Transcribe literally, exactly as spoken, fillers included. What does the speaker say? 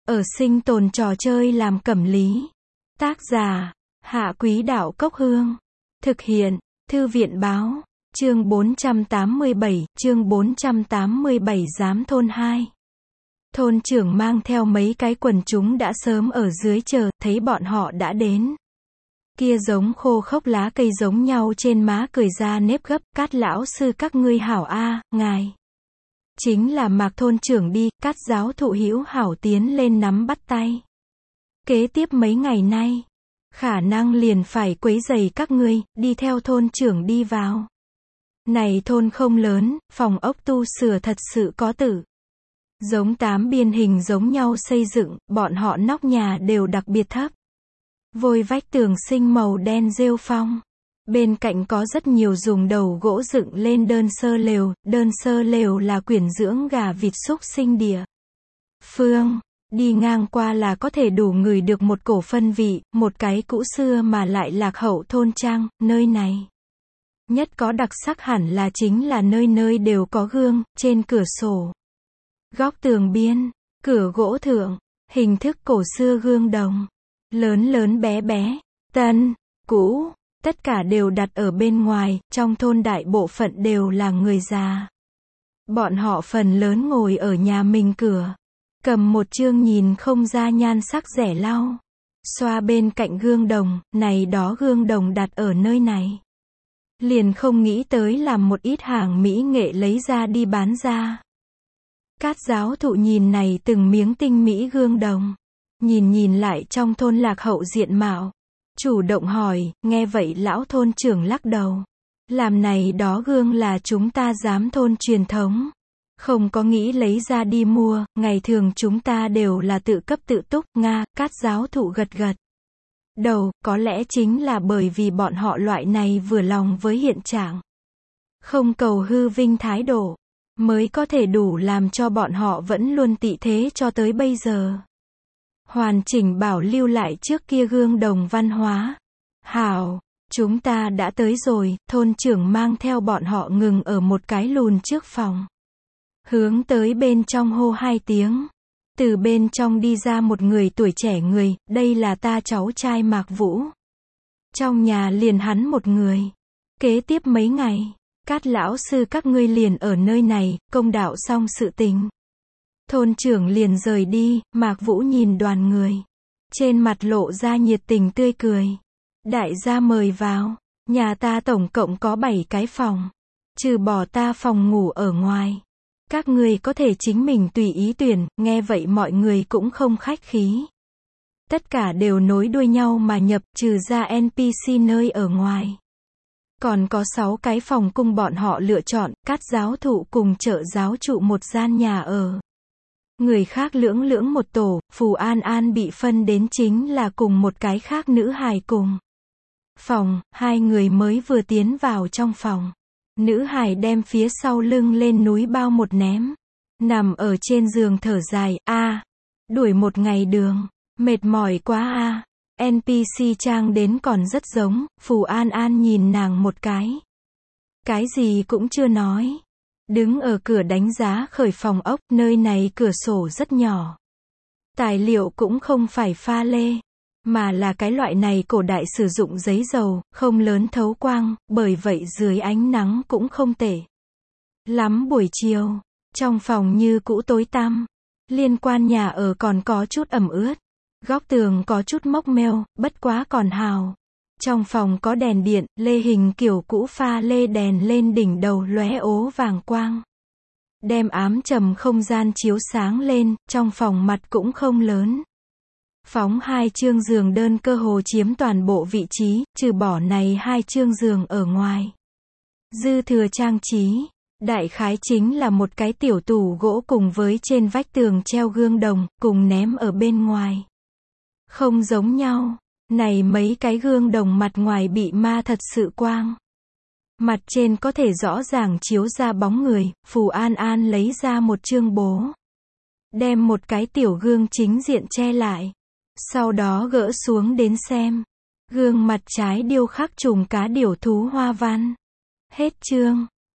Ở sinh tồn trò chơi làm cẩm lý. Tác giả, Hạ Quý Đạo Cốc Hương. Thực hiện, Thư viện Báo. Chương bốn trăm tám mươi bảy, chương bốn trăm tám mươi bảy giám thôn hai. Thôn trưởng mang theo mấy cái quần chúng đã sớm ở dưới chờ, thấy bọn họ đã đến. Kia giống khô khốc lá cây giống nhau trên má cười ra nếp gấp, Cát lão sư các ngươi hảo a, ngài. Chính là Mạc thôn trưởng đi, Cát giáo thụ hữu hảo tiến lên nắm bắt tay. Kế tiếp mấy ngày nay, khả năng liền phải quấy rầy các ngươi, đi theo thôn trưởng đi vào. Này thôn không lớn, phòng ốc tu sửa thật sự có tử. Giống tám biên hình giống nhau xây dựng, bọn họ nóc nhà đều đặc biệt thấp. Vôi vách tường sinh màu đen rêu phong. Bên cạnh có rất nhiều dùng đầu gỗ dựng lên đơn sơ lều, đơn sơ lều là quyển dưỡng gà vịt súc sinh địa phương. Đi ngang qua là có thể đủ ngửi được một cổ phân vị, một cái cũ xưa mà lại lạc hậu thôn trang, nơi này. Nhất có đặc sắc hẳn là chính là nơi nơi đều có gương, trên cửa sổ. Góc tường biên, cửa gỗ thượng, hình thức cổ xưa gương đồng. Lớn lớn bé bé, tân, cũ, tất cả đều đặt ở bên ngoài, trong thôn đại bộ phận đều là người già. Bọn họ phần lớn ngồi ở nhà mình cửa, cầm một chương nhìn không ra nhan sắc rẻ lau, xoa bên cạnh gương đồng, này đó gương đồng đặt ở nơi này. Liền không nghĩ tới làm một ít hàng mỹ nghệ lấy ra đi bán ra. Cát giáo thụ nhìn này từng miếng tinh mỹ gương đồng. Nhìn nhìn lại trong thôn lạc hậu diện mạo. Chủ động hỏi, nghe vậy lão thôn trưởng lắc đầu. Làm này đó gương là chúng ta giám thôn truyền thống. Không có nghĩ lấy ra đi mua, ngày thường chúng ta đều là tự cấp tự túc, Nga, Cát giáo thụ gật gật đầu, có lẽ chính là bởi vì bọn họ loại này vừa lòng với hiện trạng. Không cầu hư vinh thái độ, mới có thể đủ làm cho bọn họ vẫn luôn tị thế cho tới bây giờ. Hoàn chỉnh bảo lưu lại trước kia gương đồng văn hóa. Hảo, chúng ta đã tới rồi, thôn trưởng mang theo bọn họ ngừng ở một cái lùn trước phòng. Hướng tới bên trong hô hai tiếng. Từ bên trong đi ra một người tuổi trẻ người, đây là ta cháu trai Mạc Vũ. Trong nhà liền hắn một người. Kế tiếp mấy ngày, Cát lão sư các ngươi liền ở nơi này, công đạo xong sự tình. Thôn trưởng liền rời đi, Mạc Vũ nhìn đoàn người. Trên mặt lộ ra nhiệt tình tươi cười. Đại gia mời vào, nhà ta tổng cộng có bảy cái phòng. Trừ bỏ ta phòng ngủ ở ngoài. Các ngươi có thể chính mình tùy ý tuyển, nghe vậy mọi người cũng không khách khí. Tất cả đều nối đuôi nhau mà nhập, trừ ra en pê xê nơi ở ngoài. Còn có sáu cái phòng cung bọn họ lựa chọn, Cát giáo thụ cùng trợ giáo trụ một gian nhà ở. Người khác lưỡng lưỡng một tổ, Phù An An bị phân đến chính là cùng một cái khác nữ hài cùng phòng, hai người mới vừa tiến vào trong phòng. Nữ hài đem phía sau lưng lên núi bao một ném. Nằm ở trên giường thở dài, a đuổi một ngày đường, mệt mỏi quá a en pê xê trang đến còn rất giống, Phù An An nhìn nàng một cái. Cái gì cũng chưa nói. Đứng ở cửa đánh giá khởi phòng ốc, nơi này cửa sổ rất nhỏ. Tài liệu cũng không phải pha lê, mà là cái loại này cổ đại sử dụng giấy dầu, không lớn thấu quang, bởi vậy dưới ánh nắng cũng không tệ lắm. Buổi chiều, trong phòng như cũ tối tăm, liên quan nhà ở còn có chút ẩm ướt, góc tường có chút mốc meo, bất quá còn hào. Trong phòng có đèn điện, lê hình kiểu cũ pha lê đèn lên đỉnh đầu lóe ố vàng quang. Đem ám trầm không gian chiếu sáng lên, trong phòng mặt cũng không lớn. Phóng hai chương giường đơn cơ hồ chiếm toàn bộ vị trí, trừ bỏ này hai chương giường ở ngoài. Dư thừa trang trí, đại khái chính là một cái tiểu tủ gỗ cùng với trên vách tường treo gương đồng, cùng ném ở bên ngoài. Không giống nhau. Này mấy cái gương đồng mặt ngoài bị ma thật sự quang. Mặt trên có thể rõ ràng chiếu ra bóng người, Phù An An lấy ra một chương bố. Đem một cái tiểu gương chính diện che lại. Sau đó gỡ xuống đến xem. Gương mặt trái điêu khắc trùng cá điểu thú hoa văn. Hết chương.